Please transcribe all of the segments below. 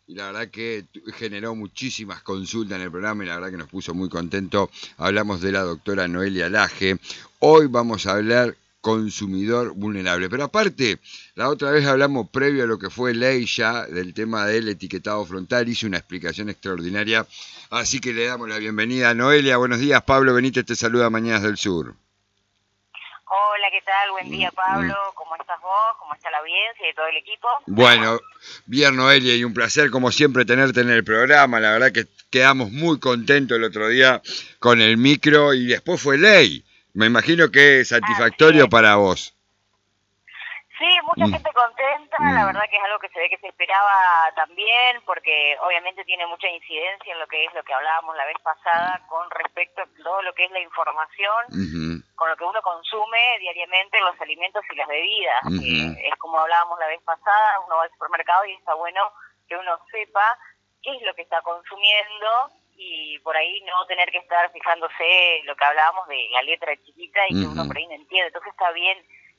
y la verdad que generó muchísimas consultas en el programa y la verdad que nos puso muy contento. Hablamos de la doctora Noelia Laje. Hoy vamos a hablar consumidor vulnerable. Pero aparte, la otra vez hablamos previo a lo que fue ley ya del tema del etiquetado frontal, hice una explicación extraordinaria, así que le damos la bienvenida a Noelia. Buenos días, Pablo Benítez te saluda, Mañanas del Sur. Hola, ¿qué tal? Buen día, Pablo. ¿Cómo estás vos? ¿Cómo está la audiencia y todo el equipo? Bueno, bien, Noelia, y un placer como siempre tenerte en el programa. La verdad que quedamos muy contentos el otro día con el micro y después fue ley. Me imagino que es satisfactorio para vos. Sí, mucha gente contenta, la verdad que es algo que se ve que se esperaba también, porque obviamente tiene mucha incidencia en lo que hablábamos la vez pasada con respecto a todo lo que es la información, con lo que uno consume diariamente, los alimentos y las bebidas. Es como hablábamos la vez pasada, uno va al supermercado y está bueno que uno sepa qué es lo que está consumiendo y por ahí no tener que estar fijándose lo que hablábamos de la letra chiquita y que uno por ahí no entiende. Entonces está bien,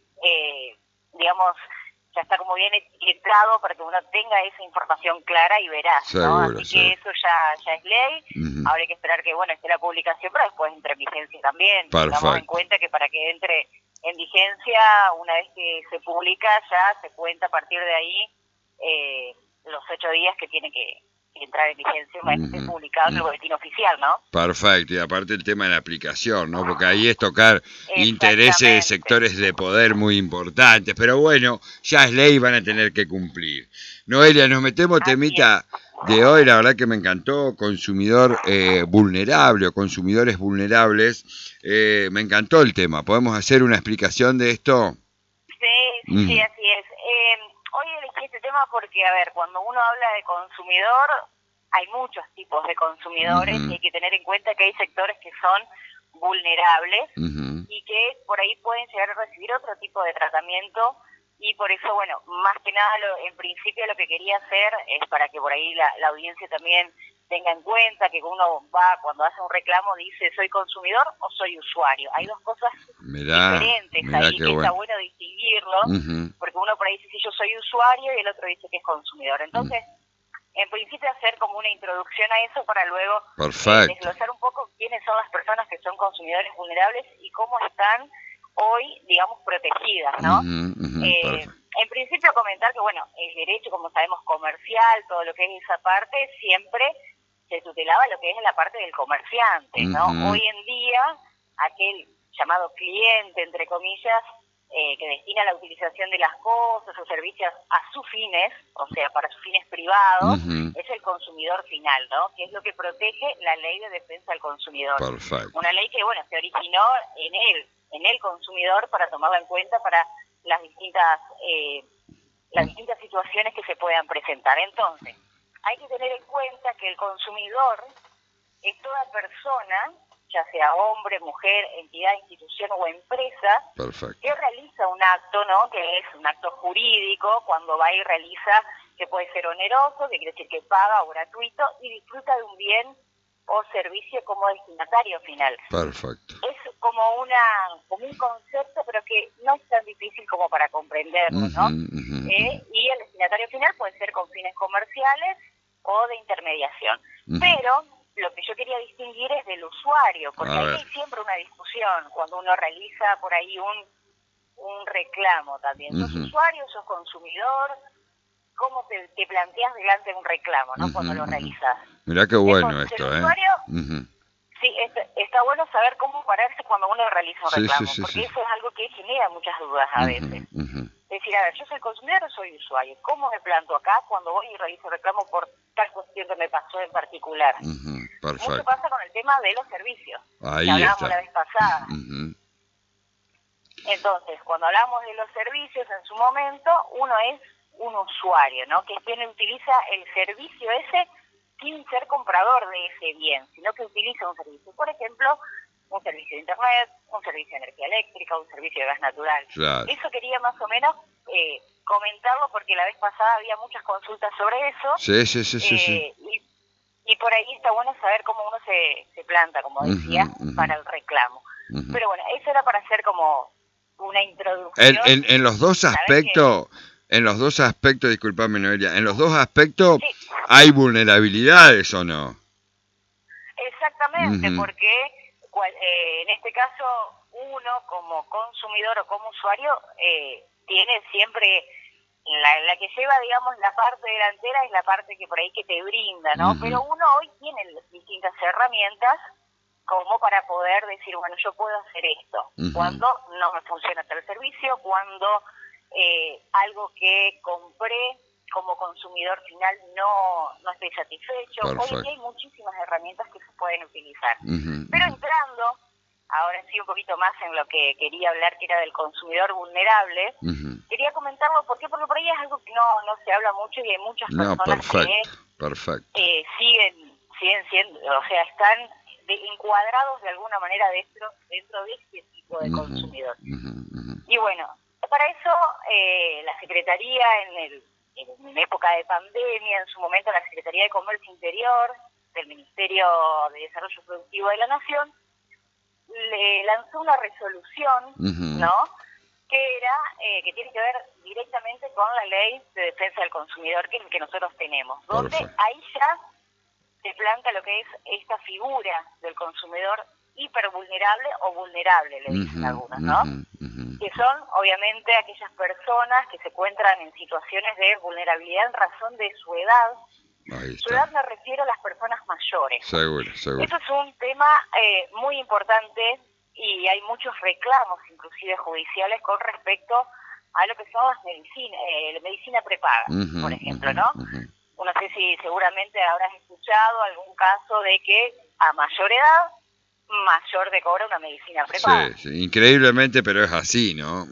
digamos, ya está como bien etiquetado para que uno tenga esa información clara y veraz, ¿no? Así que eso ya es ley. Ahora hay que esperar que, bueno, esté la publicación, pero después entre en vigencia también. Tengamos en cuenta que para que entre en vigencia, una vez que se publica, ya se cuenta a partir de ahí los 8 días que tiene que entrar en vigencia una vez que esté publicado en el boletín oficial, ¿no? Perfecto, y aparte el tema de la aplicación, ¿no? Porque ahí es tocar intereses de sectores de poder muy importantes, pero bueno, ya es ley y van a tener que cumplir. Noelia, nos metemos temita de hoy, la verdad que me encantó, consumidor vulnerable o consumidores vulnerables, me encantó el tema. ¿Podemos hacer una explicación de esto? Sí, así es. Hoy elegí este tema porque, a ver, cuando uno habla de consumidor, hay muchos tipos de consumidores y hay que tener en cuenta que hay sectores que son vulnerables y que por ahí pueden llegar a recibir otro tipo de tratamiento y por eso, bueno, más que nada, en principio lo que quería hacer es para que por ahí la audiencia también tenga en cuenta que uno va, cuando hace un reclamo, dice ¿soy consumidor o soy usuario? Hay dos cosas diferentes ahí que está bueno distinguirlo, porque uno por ahí dice si yo soy usuario y el otro dice que es consumidor. Entonces, en principio hacer como una introducción a eso para luego desglosar un poco quiénes son las personas que son consumidores vulnerables y cómo están hoy, digamos, protegidas, ¿no? En principio comentar que, bueno, el derecho, como sabemos, comercial, todo lo que es esa parte, siempre se tutelaba lo que es la parte del comerciante, ¿no? Hoy en día, aquel llamado cliente, entre comillas, que destina la utilización de las cosas o servicios a sus fines, o sea, para sus fines privados, es el consumidor final, ¿no? Que es lo que protege la Ley de Defensa del Consumidor. Una ley que, bueno, se originó en el consumidor para tomarla en cuenta para las distintas situaciones que se puedan presentar. Entonces, hay que tener en cuenta que el consumidor es toda persona, ya sea hombre, mujer, entidad, institución o empresa, que realiza un acto, ¿no? Que es un acto jurídico, cuando va y realiza, que puede ser oneroso, que quiere decir que paga o gratuito, y disfruta de un bien o servicio como destinatario final. Es como un concepto, pero que no es tan difícil como para comprenderlo, ¿no? Y el destinatario final puede ser con fines comerciales o de intermediación. Pero lo que yo quería distinguir es del usuario, porque ahí hay siempre una discusión cuando uno realiza por ahí un reclamo también. ¿Sos usuario, sos consumidor? ¿Cómo te planteas delante de un reclamo, ¿no? Cuando lo realizas. Mirá qué bueno esto, usuario, sí, está bueno saber cómo pararse cuando uno realiza un reclamo, porque eso es algo que genera muchas dudas a veces. Es decir, a ver, ¿yo soy consumidor o soy usuario? ¿Cómo me planto acá cuando voy y realizo reclamo por tal cuestión que me pasó en particular? Mucho pasa con el tema de los servicios, que hablábamos la vez pasada. Entonces, cuando hablamos de los servicios en su momento, uno es un usuario, ¿no? Que es quien utiliza el servicio ese sin ser comprador de ese bien, sino que utiliza un servicio. Por ejemplo, un servicio de internet, un servicio de energía eléctrica, un servicio de gas natural. Eso quería más o menos comentarlo porque la vez pasada había muchas consultas sobre eso. Sí. Y por ahí está bueno saber cómo uno se planta, como decía, para el reclamo. Pero bueno, eso era para hacer como una introducción. En los dos aspectos, disculpame Noelia, en los dos aspectos ¿Hay vulnerabilidades o no? Exactamente, porque en este caso uno como consumidor o como usuario tiene siempre la que lleva, digamos, la parte delantera es la parte que por ahí que te brinda, ¿no? Pero uno hoy tiene distintas herramientas como para poder decir, bueno, yo puedo hacer esto. Cuando no me funciona tal servicio, cuando algo que compré como consumidor final no estoy satisfecho. Perfecto. Hoy en día hay muchísimas herramientas que se pueden utilizar. Pero entrando, ahora sí un poquito más en lo que quería hablar, que era del consumidor vulnerable, quería comentarlo porque por ahí es algo que no se habla mucho y hay muchas personas que siguen siendo, o sea, están encuadrados de alguna manera dentro de este tipo de consumidor. Y bueno, para eso la Secretaría en época de pandemia, en su momento la Secretaría de Comercio Interior del Ministerio de Desarrollo Productivo de la Nación le lanzó una resolución, ¿no?, que era que tiene que ver directamente con la Ley de Defensa del Consumidor que nosotros tenemos, donde ahí ya se planta lo que es esta figura del consumidor hipervulnerable o vulnerable, le dicen algunos, ¿no? Que son obviamente aquellas personas que se encuentran en situaciones de vulnerabilidad en razón de su edad. Su edad me refiero a las personas mayores. Seguro. Eso es un tema muy importante y hay muchos reclamos, inclusive judiciales, con respecto a lo que son las medicina prepaga, por ejemplo, ¿no? No sé si seguramente habrás escuchado algún caso de que a mayor edad, mayor te cobra una medicina prepaga. Sí, increíblemente, pero es así, ¿no?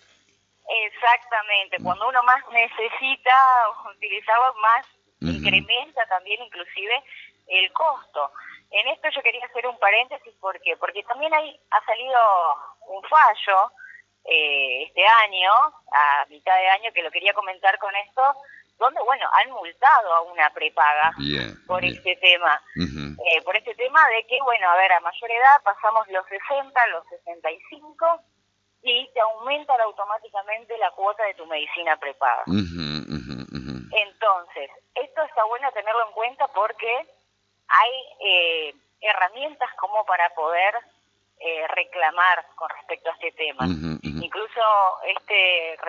Exactamente, cuando uno más necesita utilizarlo, más incrementa también inclusive el costo. En esto yo quería hacer un paréntesis, ¿por qué? Porque también ha salido un fallo este año, a mitad de año, que lo quería comentar con esto, donde, bueno, han multado a una prepaga por este tema. Por este tema de que, bueno, a ver, a mayor edad pasamos los 60, los 65 y te aumenta automáticamente la cuota de tu medicina prepaga. Entonces, esto está bueno tenerlo en cuenta porque hay herramientas como para poder reclamar con respecto a este tema. Incluso este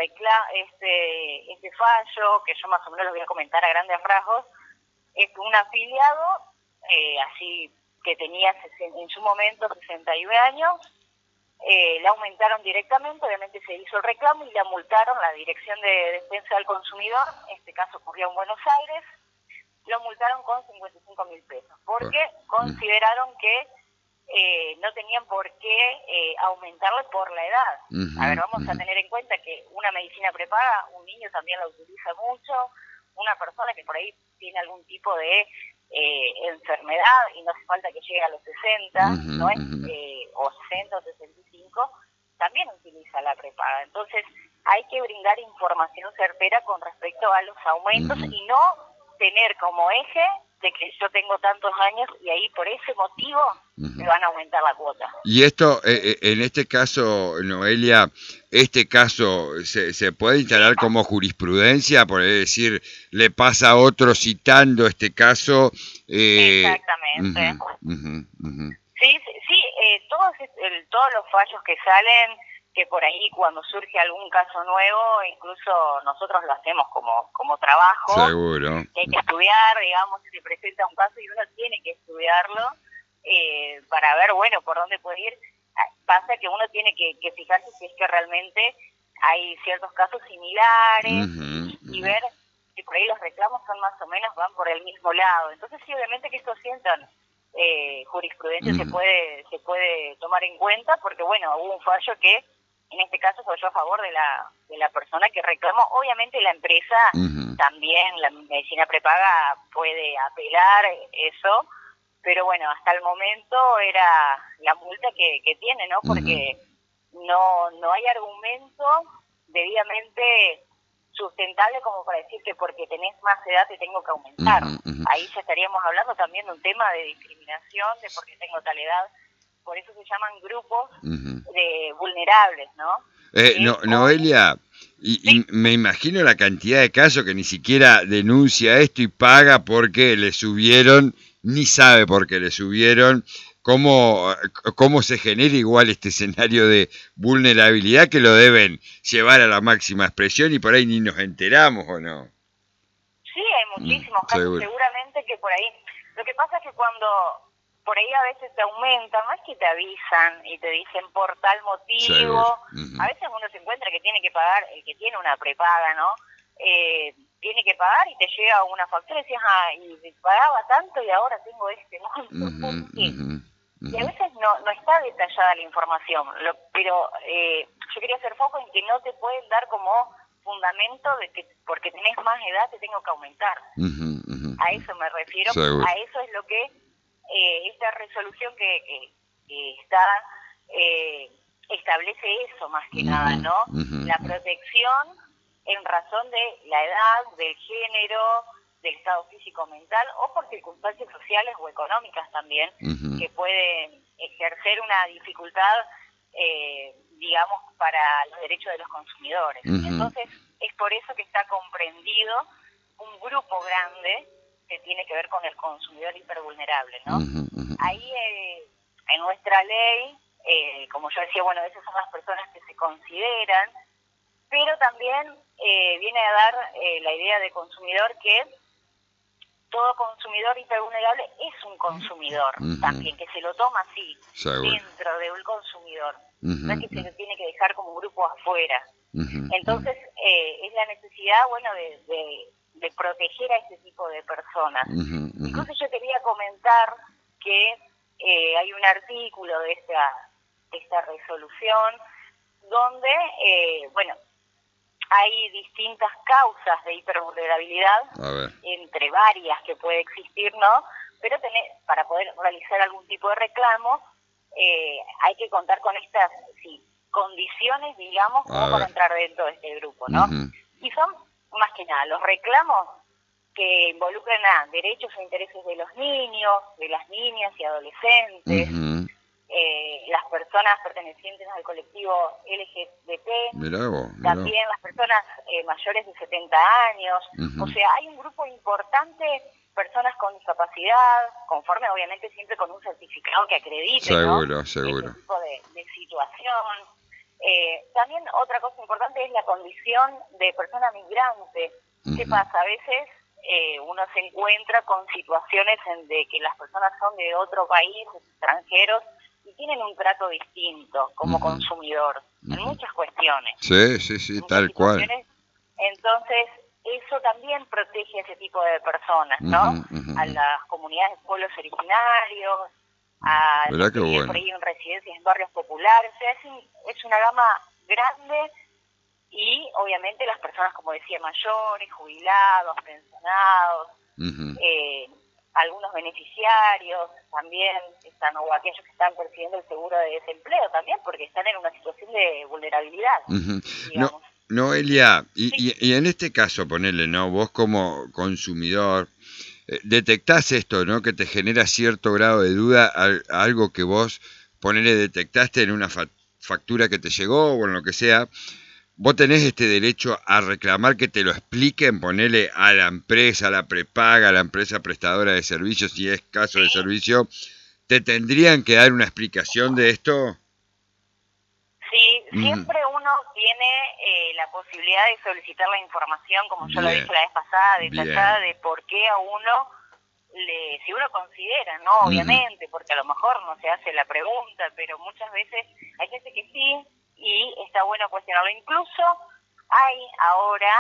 fallo, que yo más o menos lo voy a comentar a grandes rasgos, es un afiliado así que tenía en su momento 61 años, le aumentaron directamente, obviamente se hizo el reclamo y la multaron. La Dirección de Defensa del Consumidor, en este caso ocurrió en Buenos Aires, lo multaron con 55.000 pesos, porque consideraron que no tenían por qué aumentarle por la edad. A ver, vamos a tener en cuenta que una medicina prepaga, un niño también la utiliza mucho, una persona que por ahí tiene algún tipo de enfermedad y no hace falta que llegue a los 60, ¿no es? O 60 o 65, también utiliza la prepaga. Entonces hay que brindar información certera con respecto a los aumentos y no tener como eje de que yo tengo tantos años y ahí por ese motivo me van a aumentar la cuota. Y esto, en este caso, Noelia, ¿este caso se puede instalar como jurisprudencia? Por decir, le pasa a otro citando este caso. Exactamente. Sí, todos los fallos que salen, que por ahí cuando surge algún caso nuevo, incluso nosotros lo hacemos como trabajo. Seguro. Que hay que estudiar, digamos, si se presenta un caso y uno tiene que estudiarlo para ver, bueno, por dónde puede ir. Pasa que uno tiene que fijarse si es que realmente hay ciertos casos similares y ver si por ahí los reclamos son más o menos, van por el mismo lado. Entonces sí, obviamente que esto sientan jurisprudencia se puede tomar en cuenta, porque bueno, hubo un fallo que en este caso falló a favor de la persona que reclamó. Obviamente la empresa también, la medicina prepaga, puede apelar eso, pero bueno, hasta el momento era la multa que tiene, ¿no? Porque no hay argumento debidamente sustentable como para decir que porque tenés más edad te tengo que aumentar. Ahí ya estaríamos hablando también de un tema de discriminación, de porque tengo tal edad. Por eso se llaman grupos de vulnerables, ¿no? Noelia, y me imagino la cantidad de casos que ni siquiera denuncia esto y paga porque le subieron, ni sabe por qué le subieron. ¿Cómo se genera igual este escenario de vulnerabilidad que lo deben llevar a la máxima expresión y por ahí ni nos enteramos o no? Sí, hay muchísimos casos, seguramente que por ahí. Lo que pasa es que cuando por ahí a veces te aumentan, no es que te avisan y te dicen por tal motivo, a veces uno se encuentra que tiene que pagar, el que tiene una prepaga, ¿no? Tiene que pagar y te llega una factura y decías, y pagaba tanto y ahora tengo este monto. Y a veces no está detallada la información, pero yo quería hacer foco en que no te pueden dar como fundamento de que porque tenés más edad te tengo que aumentar. A eso me refiero, a eso es lo que esta resolución que está establece eso más que nada, ¿no? La protección en razón de la edad, del género, del estado físico-mental o por circunstancias sociales o económicas también que pueden ejercer una dificultad, digamos, para los derechos de los consumidores. Entonces, es por eso que está comprendido un grupo grande que tiene que ver con el consumidor hipervulnerable, ¿no? Ahí, en nuestra ley, como yo decía, bueno, esas son las personas que se consideran, pero también viene a dar la idea de consumidor que todo consumidor hipervulnerable es un consumidor también, que se lo toma así, dentro de un consumidor. No es que se lo tiene que dejar como un grupo afuera. Entonces, es la necesidad, bueno, de proteger a este tipo de personas. Incluso yo quería comentar que hay un artículo de esta resolución donde, bueno, hay distintas causas de hipervulnerabilidad, entre varias que puede existir, ¿no? Pero para poder realizar algún tipo de reclamo, hay que contar con estas condiciones, digamos, como para entrar dentro de este grupo, ¿no? Y son, más que nada, los reclamos que involucran a derechos e intereses de los niños, de las niñas y adolescentes, las personas pertenecientes al colectivo LGBT, también las personas mayores de 70 años, o sea, hay un grupo importante, personas con discapacidad, conforme obviamente siempre con un certificado que acredite, ¿no? Este tipo de situación. También otra cosa importante es la condición de persona migrante. ¿Qué pasa? A veces uno se encuentra con situaciones en de que las personas son de otro país, extranjeros, y tienen un trato distinto como consumidor en muchas cuestiones. Sí, tal cual. Entonces, eso también protege a ese tipo de personas, ¿no? A las comunidades de pueblos originarios, a los que viven por ahí en residencias en barrios populares. O sea, es una gama grande y obviamente las personas, como decía, mayores, jubilados, pensionados, algunos beneficiarios también están, o aquellos que están percibiendo el seguro de desempleo también, porque están en una situación de vulnerabilidad, digamos. Noelia, y en este caso, ponele, ¿no? Vos como consumidor, detectás esto, ¿no? Que te genera cierto grado de duda, algo que vos, ponele, detectaste en una factura que te llegó o en lo que sea. Vos tenés este derecho a reclamar que te lo expliquen, ponele a la empresa, a la prepaga, a la empresa prestadora de servicios, si es caso de servicio, ¿te tendrían que dar una explicación de esto? Sí, siempre uno tiene la posibilidad de solicitar la información, como yo lo dije la vez pasada, detallada de por qué a uno, si uno considera, ¿no? Obviamente, porque a lo mejor no se hace la pregunta, pero muchas veces hay gente que sí, y está bueno cuestionarlo. Incluso hay ahora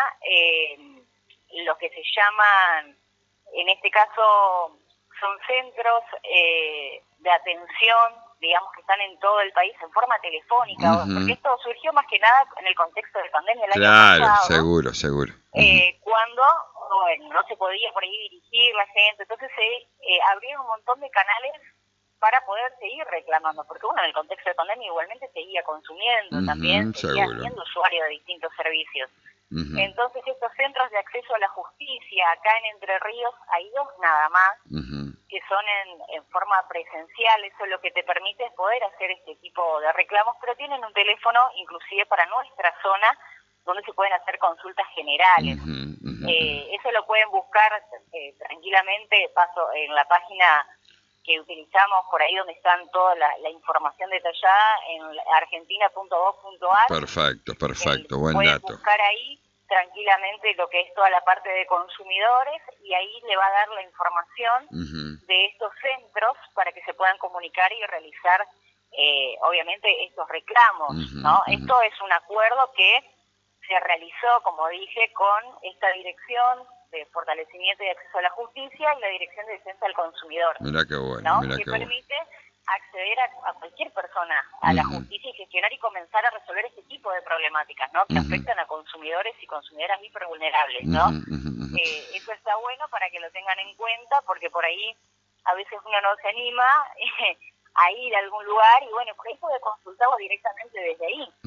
lo que se llaman, en este caso, son centros de atención, digamos, que están en todo el país en forma telefónica, porque esto surgió más que nada en el contexto de pandemia el año pasado. Seguro. Cuando no se podía por ahí dirigir la gente, entonces se abrieron un montón de canales para poder seguir reclamando, porque uno en el contexto de pandemia igualmente seguía consumiendo también, seguía siendo usuario de distintos servicios. Entonces estos centros de acceso a la justicia, acá en Entre Ríos hay 2 nada más, que son en forma presencial. Eso lo que te permite es poder hacer este tipo de reclamos, pero tienen un teléfono inclusive para nuestra zona donde se pueden hacer consultas generales. Eso lo pueden buscar tranquilamente, paso en la página que utilizamos por ahí donde están toda la información detallada en argentina.gov.ar. Perfecto, buen pueden dato. Buscar ahí tranquilamente lo que es toda la parte de consumidores y ahí le va a dar la información de estos centros para que se puedan comunicar y realizar obviamente estos reclamos, ¿no? Esto es un acuerdo que se realizó, como dije, con esta dirección de fortalecimiento y acceso a la justicia y la dirección de defensa del consumidor. Mirá qué bueno, ¿no? mirá que qué permite acceder a cualquier persona a la justicia y gestionar y comenzar a resolver este tipo de problemáticas, ¿no? Que afectan a consumidores y consumidoras hipervulnerables, ¿no? Eso está bueno para que lo tengan en cuenta, porque por ahí a veces uno no se anima a ir a algún lugar y bueno, por ahí puede consultarlo directamente desde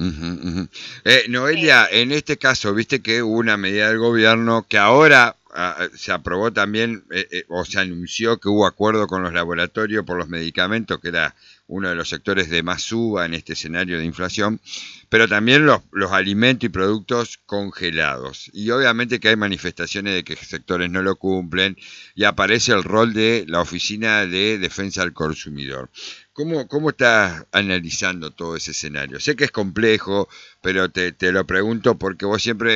ahí. Noelia, en este caso, viste que hubo una medida del gobierno que ahora se aprobó también, o se anunció que hubo acuerdo con los laboratorios por los medicamentos, que era uno de los sectores de más suba en este escenario de inflación, pero también los alimentos y productos congelados. Y obviamente que hay manifestaciones de que sectores no lo cumplen y aparece el rol de la Oficina de Defensa del Consumidor. ¿Cómo estás analizando todo ese escenario? Sé que es complejo, pero te lo pregunto porque vos siempre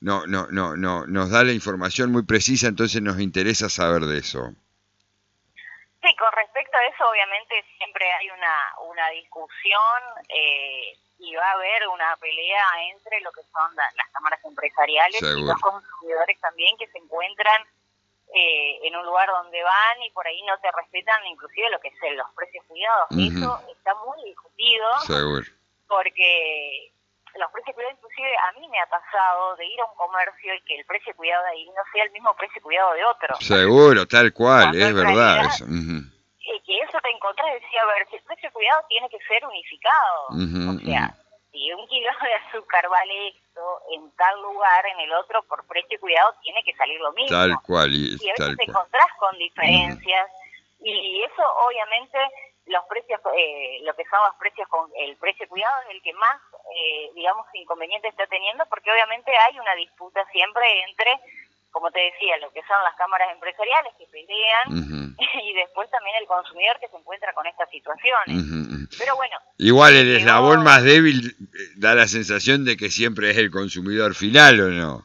nos da la información muy precisa, entonces nos interesa saber de eso. Sí, con respecto a eso, obviamente siempre hay una discusión y va a haber una pelea entre lo que son las cámaras empresariales y los consumidores también, que se encuentran en un lugar donde van y por ahí no te respetan inclusive lo que es los precios cuidados. Eso está muy discutido. Seguro. Porque los precios cuidados, inclusive a mí me ha pasado de ir a un comercio y que el precio cuidado de ahí no sea el mismo precio cuidado de otro. Seguro, tal cual, cuando es verdad eso. Que eso te encontrás, decía, a ver, si el precio cuidado tiene que ser unificado. O sea, si un kilo de azúcar vale esto en tal lugar, en el otro por precio cuidado tiene que salir lo mismo. Tal cual. Y a veces te encontrás con diferencias y eso obviamente los precios, lo que son los precios con el precio cuidado es el que más, digamos, inconveniente está teniendo, porque obviamente hay una disputa siempre entre, como te decía, lo que son las cámaras empresariales que pelean y después también el consumidor que se encuentra con estas situaciones. Pero bueno. Igual el eslabón más débil da la sensación de que siempre es el consumidor final, ¿o no?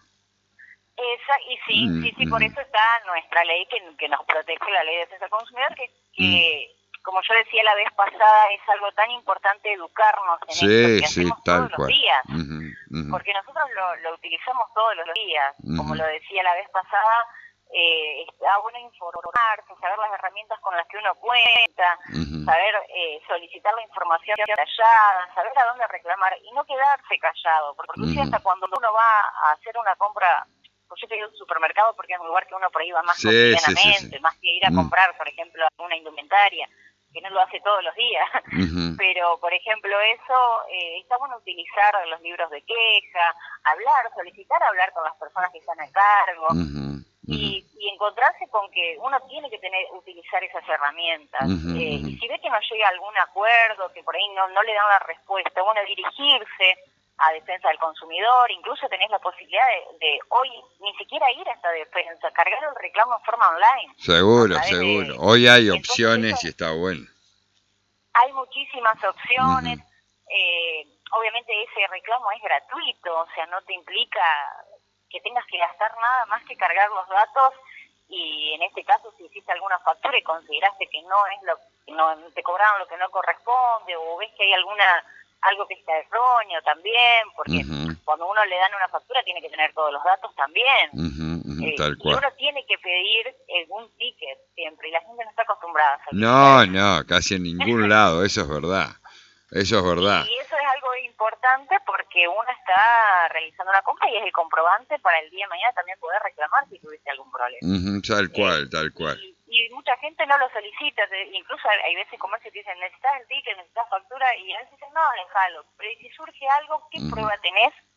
Y sí, por eso está nuestra ley que nos protege, la ley de defensa del consumidor, que como yo decía la vez pasada, es algo tan importante educarnos en esto que hacemos todos los días, porque nosotros lo utilizamos todos los días, como lo decía la vez pasada, está bueno informarse, saber las herramientas con las que uno cuenta, saber solicitar la información detallada, saber a dónde reclamar y no quedarse callado, porque hasta cuando uno va a hacer una compra, pues yo te digo un supermercado porque es un lugar que uno por ahí va más cotidianamente, más que ir a comprar, por ejemplo, alguna indumentaria, que no lo hace todos los días, pero por ejemplo eso, está bueno utilizar los libros de queja, solicitar hablar con las personas que están a cargo, y encontrarse con que uno tiene que utilizar esas herramientas, y si ve que no llega a algún acuerdo, que por ahí no le dan la respuesta, bueno, dirigirse a defensa del consumidor, incluso tenés la posibilidad de hoy ni siquiera ir a esta defensa, cargar el reclamo en forma online. Seguro. Hoy hay opciones y está bueno. Hay muchísimas opciones, obviamente ese reclamo es gratuito, o sea, no te implica que tengas que gastar nada más que cargar los datos, y en este caso si hiciste alguna factura y consideraste que no te cobraron lo que no corresponde, o ves que hay algo que está erróneo también, porque cuando uno le dan una factura tiene que tener todos los datos también. Tal cual. Y uno tiene que pedir algún ticket siempre, y la gente no está acostumbrada a No, casi en ningún lado, eso es verdad. Eso es verdad. Y eso es algo importante porque uno está realizando una compra y es el comprobante para el día de mañana también poder reclamar si tuviste algún problema. Tal cual. Y mucha gente no lo solicita, incluso hay veces comercios que dicen, necesitas el ticket, necesitas factura, y a veces dicen, no, déjalo. Pero si surge algo, ¿qué prueba tenés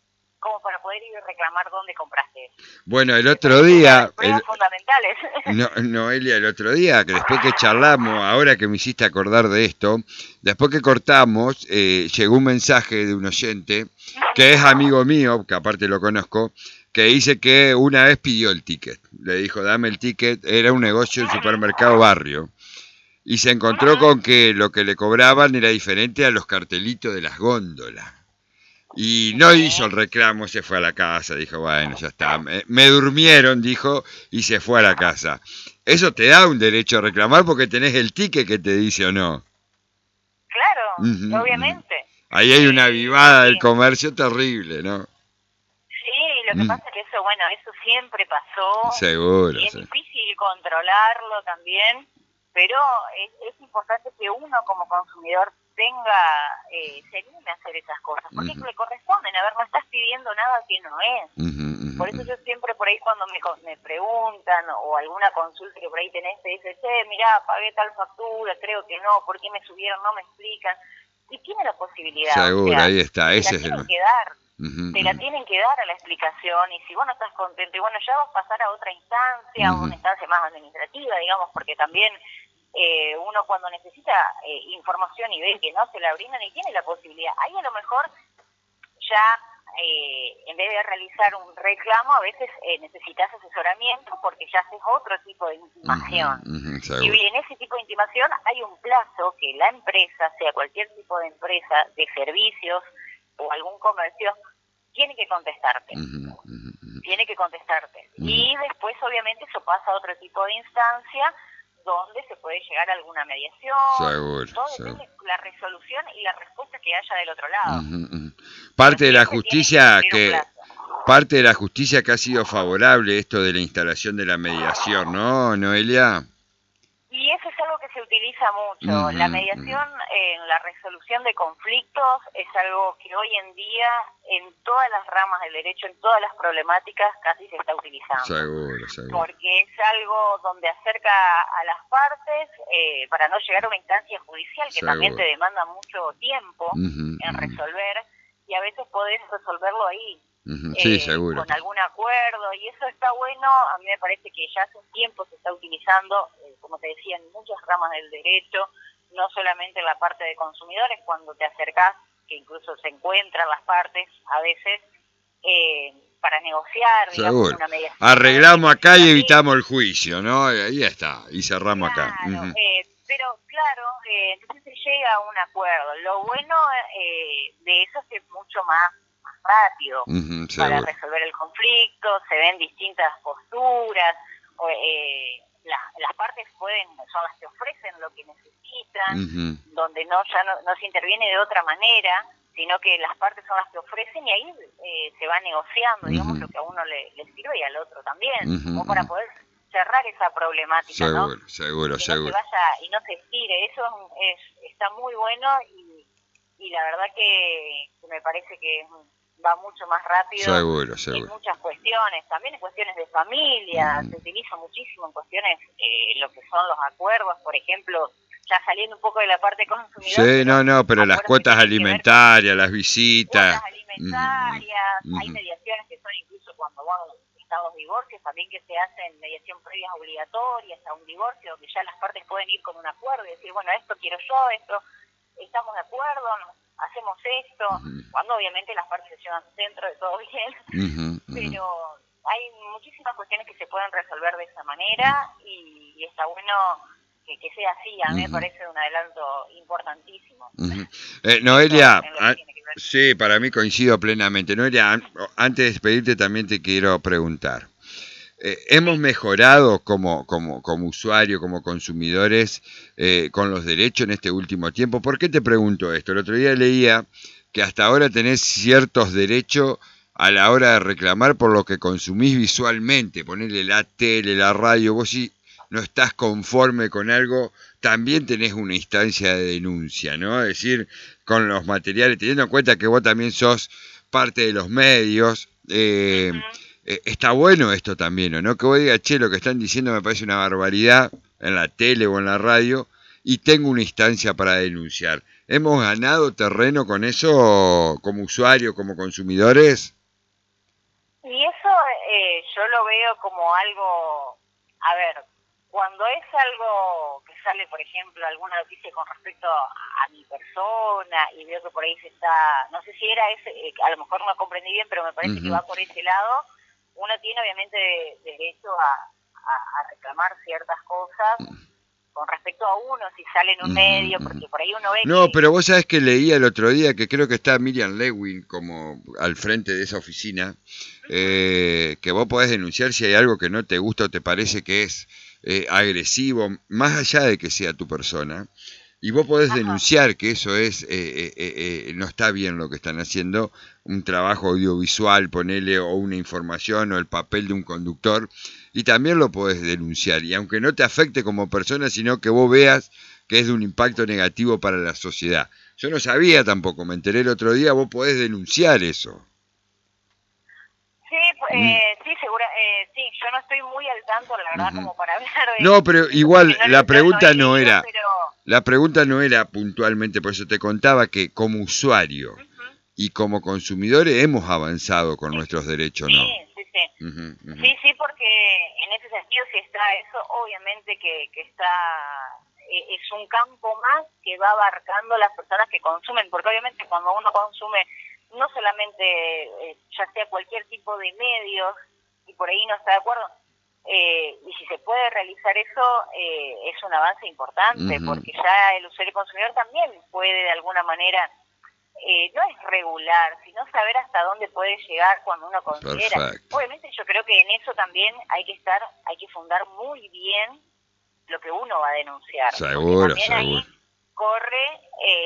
como para poder ir a reclamar dónde compraste. Bueno, el otro día... Pruebas fundamentales. Noelia, el otro día, que después que charlamos, ahora que me hiciste acordar de esto, después que cortamos, llegó un mensaje de un oyente, que es amigo mío, que aparte lo conozco, que dice que una vez pidió el ticket. Le dijo, dame el ticket, era un negocio en supermercado barrio. Y se encontró con que lo que le cobraban era diferente a los cartelitos de las góndolas. Y no hizo el reclamo, se fue a la casa, dijo, bueno, ya está, me durmieron, dijo, y se fue a la casa. Eso te da un derecho a reclamar porque tenés el ticket que te dice o no. Claro, obviamente. Ahí hay una avivada del comercio terrible, ¿no? Sí, lo que pasa es que eso, bueno, eso siempre pasó. Seguro. Y es difícil controlarlo también, pero es importante que uno como consumidor se anime a hacer esas cosas, porque le corresponden. A ver, no estás pidiendo nada que no es. Por eso yo siempre por ahí cuando me preguntan o alguna consulta que por ahí tenés, te dice, mirá, pagué tal factura, creo que no, ¿por qué me subieron? No me explican. Y tiene la posibilidad. Seguro, o sea, ahí está, ese es el... Te la tienen que dar a la explicación, y si vos no estás contento, y bueno, ya vas a pasar a otra instancia, a una instancia más administrativa, digamos, porque también uno cuando necesita información y ve que no se la brindan y tiene la posibilidad, ahí a lo mejor ya en vez de realizar un reclamo, a veces necesitas asesoramiento porque ya haces otro tipo de intimación. Y en ese tipo de intimación hay un plazo que la empresa, sea cualquier tipo de empresa de servicios o algún comercio, tiene que contestarte. Tiene que contestarte. Y después, obviamente, eso pasa a otro tipo de instancia donde se puede llegar a alguna mediación. Todo depende de la resolución y la respuesta que haya del otro lado. Parte de la justicia que ha sido favorable esto de la instalación de la mediación, ¿no, Noelia? Y eso es algo que se utiliza mucho. La mediación en la resolución de conflictos es algo que hoy en día en todas las ramas del derecho, en todas las problemáticas, casi se está utilizando. Seguro. Porque es algo donde acerca a las partes para no llegar a una instancia judicial que también te demanda mucho tiempo en resolver, y a veces podés resolverlo ahí. Sí, seguro. Con algún acuerdo, y eso está bueno. A mí me parece que ya hace un tiempo se está utilizando, como te decía, en muchas ramas del derecho, no solamente en la parte de consumidores, cuando te acercás, que incluso se encuentran las partes a veces para negociar, digamos, una mediación. Arreglamos acá y evitamos el juicio, ¿no? Ahí está, y cerramos acá. Pero claro, entonces se llega a un acuerdo. Lo bueno de eso es que es mucho más rápido para resolver el conflicto, se ven distintas posturas, las partes son las que ofrecen lo que necesitan, donde ya no se interviene de otra manera, sino que las partes son las que ofrecen, y ahí se va negociando, digamos, lo que a uno le sirve y al otro también, como para poder cerrar esa problemática, Seguro. No se vaya y no se estire. Eso está muy bueno, y la verdad que me parece que va mucho más rápido. Seguro. En muchas cuestiones, también en cuestiones de familia, se utiliza muchísimo en cuestiones, lo que son los acuerdos, por ejemplo, ya saliendo un poco de la parte consumidora. Sí, pero las cuotas alimentarias, las visitas. Cuotas alimentarias, hay mediaciones que son incluso cuando están los divorcios, también que se hacen mediación previas obligatorias a un divorcio, donde ya las partes pueden ir con un acuerdo y decir, bueno, esto quiero yo, esto estamos de acuerdo, hacemos esto, cuando obviamente las partes se llevan dentro de todo bien, pero hay muchísimas cuestiones que se pueden resolver de esa manera, y está bueno que sea así. A mí me parece un adelanto importantísimo. Noelia, sí, para mí coincido plenamente. Noelia, antes de despedirte también te quiero preguntar. ¿Hemos mejorado como usuario, como consumidores, con los derechos en este último tiempo? ¿Por qué te pregunto esto? El otro día leía que hasta ahora tenés ciertos derechos a la hora de reclamar por lo que consumís visualmente, ponerle la tele, la radio. Vos si no estás conforme con algo, también tenés una instancia de denuncia, ¿no? Es decir, con los materiales, teniendo en cuenta que vos también sos parte de los medios, está bueno esto también, ¿no? Que vos digas, che, lo que están diciendo me parece una barbaridad en la tele o en la radio, y tengo una instancia para denunciar. ¿Hemos ganado terreno con eso como usuarios, como consumidores? yo lo veo como algo, a ver, cuando es algo que sale, por ejemplo, alguna noticia con respecto a mi persona y veo que por ahí se está, no sé si era ese, a lo mejor no comprendí bien, pero me parece que va por ese lado, uno tiene obviamente derecho a reclamar ciertas cosas con respecto a uno, si sale en un medio, porque por ahí uno ve No, que... pero vos sabés que leía el otro día que creo que está Miriam Lewin como al frente de esa oficina, que vos podés denunciar si hay algo que no te gusta o te parece que es agresivo, más allá de que sea tu persona, y vos podés denunciar que eso es no está bien lo que están haciendo, un trabajo audiovisual, ponele, o una información, o el papel de un conductor, y también lo podés denunciar, y aunque no te afecte como persona, sino que vos veas que es de un impacto negativo para la sociedad. Yo no sabía tampoco, me enteré el otro día, vos podés denunciar eso. Sí, sí, sí, yo no estoy muy al tanto, la verdad, como para hablar de... No, pero igual no la pregunta no leído, era... pero... La pregunta no era puntualmente, por eso te contaba que como usuario y como consumidores hemos avanzado con nuestros derechos, ¿no? Sí. Sí, porque en ese sentido, si está eso, obviamente que está... es un campo más que va abarcando las personas que consumen, porque obviamente cuando uno consume, no solamente, ya sea cualquier tipo de medios, y por ahí no está de acuerdo, y si se puede realizar eso, es un avance importante, porque ya el usuario consumidor también puede de alguna manera, no es regular, sino saber hasta dónde puede llegar cuando uno considera. Perfecto. Obviamente yo creo que en eso también hay que fundar muy bien lo que uno va a denunciar. Seguro, también ahí corre,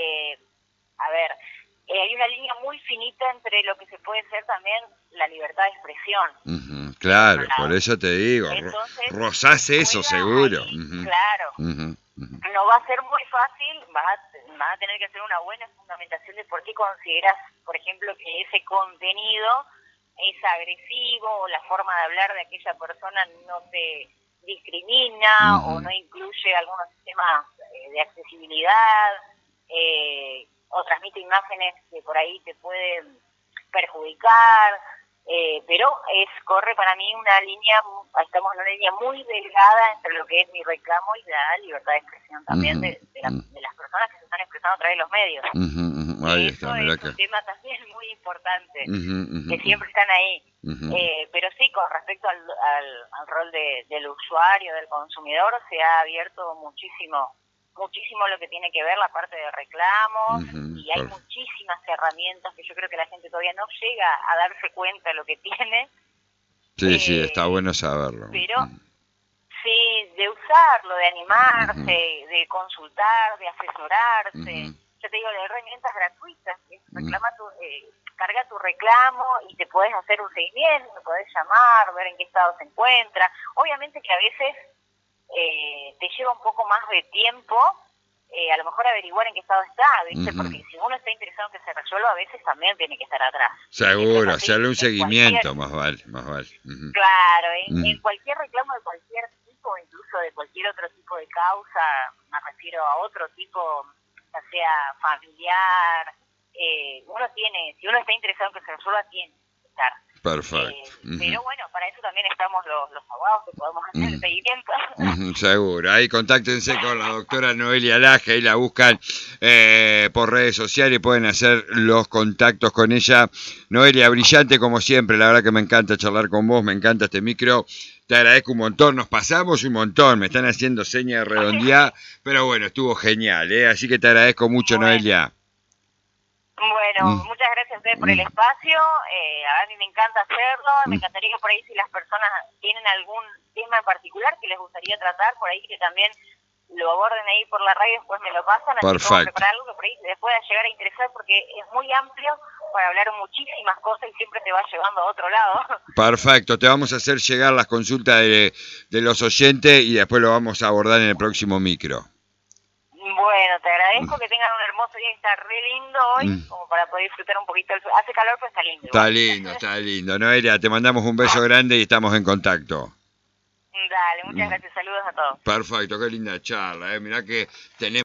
hay una línea muy finita entre lo que se puede ser también la libertad de expresión. Claro, por eso te digo, rozás eso seguro. Claro. No va a ser muy fácil, vas a tener que hacer una buena fundamentación de por qué consideras, por ejemplo, que ese contenido es agresivo o la forma de hablar de aquella persona no te discrimina o no incluye algunos sistemas de accesibilidad o transmite imágenes que por ahí te pueden perjudicar, pero corre para mí estamos en una línea muy delgada entre lo que es mi reclamo y la libertad de expresión también de las personas que se están expresando a través de los medios. Ahí eso está, es un tema también muy importante, que siempre están ahí. Pero sí, con respecto al rol del usuario, del consumidor, se ha abierto muchísimo lo que tiene que ver la parte de reclamos y hay muchísimas herramientas que yo creo que la gente todavía no llega a darse cuenta de lo que tiene. Sí, está bueno saberlo. Pero sí, de usarlo, de animarse, de consultar, de asesorarse. Yo te digo, de herramientas gratuitas, carga tu reclamo y te podés hacer un seguimiento, te podés llamar, ver en qué estado se encuentra. Obviamente que a veces te lleva un poco más de tiempo, a lo mejor averiguar en qué estado está, ¿viste? Porque si uno está interesado en que se resuelva, a veces también tiene que estar atrás. Seguro, hacerle un seguimiento, más vale. Claro, en cualquier reclamo de cualquier tipo, incluso de cualquier otro tipo de causa, me refiero a otro tipo, ya sea familiar, si uno está interesado en que se resuelva, tiene que estar. Perfecto. Pero bueno, para eso también estamos los abogados que podemos hacer el seguimiento. Seguro. Ahí contáctense con la doctora Noelia Laje, ahí la buscan por redes sociales y pueden hacer los contactos con ella. Noelia, brillante como siempre, la verdad que me encanta charlar con vos, me encanta este micro. Te agradezco un montón, nos pasamos un montón, me están haciendo señas de redondear, pero bueno, estuvo genial, así que te agradezco mucho, Noelia. Bueno, muchas gracias a ustedes por el espacio, a mí me encanta hacerlo, me encantaría que por ahí si las personas tienen algún tema en particular que les gustaría tratar, por ahí que también lo aborden ahí por la radio, después me lo pasan, así que vamos a preparar algo que por ahí les pueda llegar a interesar porque es muy amplio para hablar muchísimas cosas y siempre te va llevando a otro lado. Perfecto, te vamos a hacer llegar las consultas de los oyentes y después lo vamos a abordar en el próximo micro. Bueno, te agradezco, que tengan un hermoso día, está re lindo hoy, como para poder disfrutar un poquito. Hace calor, pero está lindo. Está lindo. Noelia, te mandamos un beso grande y estamos en contacto. Dale, muchas gracias, saludos a todos. Perfecto, qué linda charla, mirá que tenemos...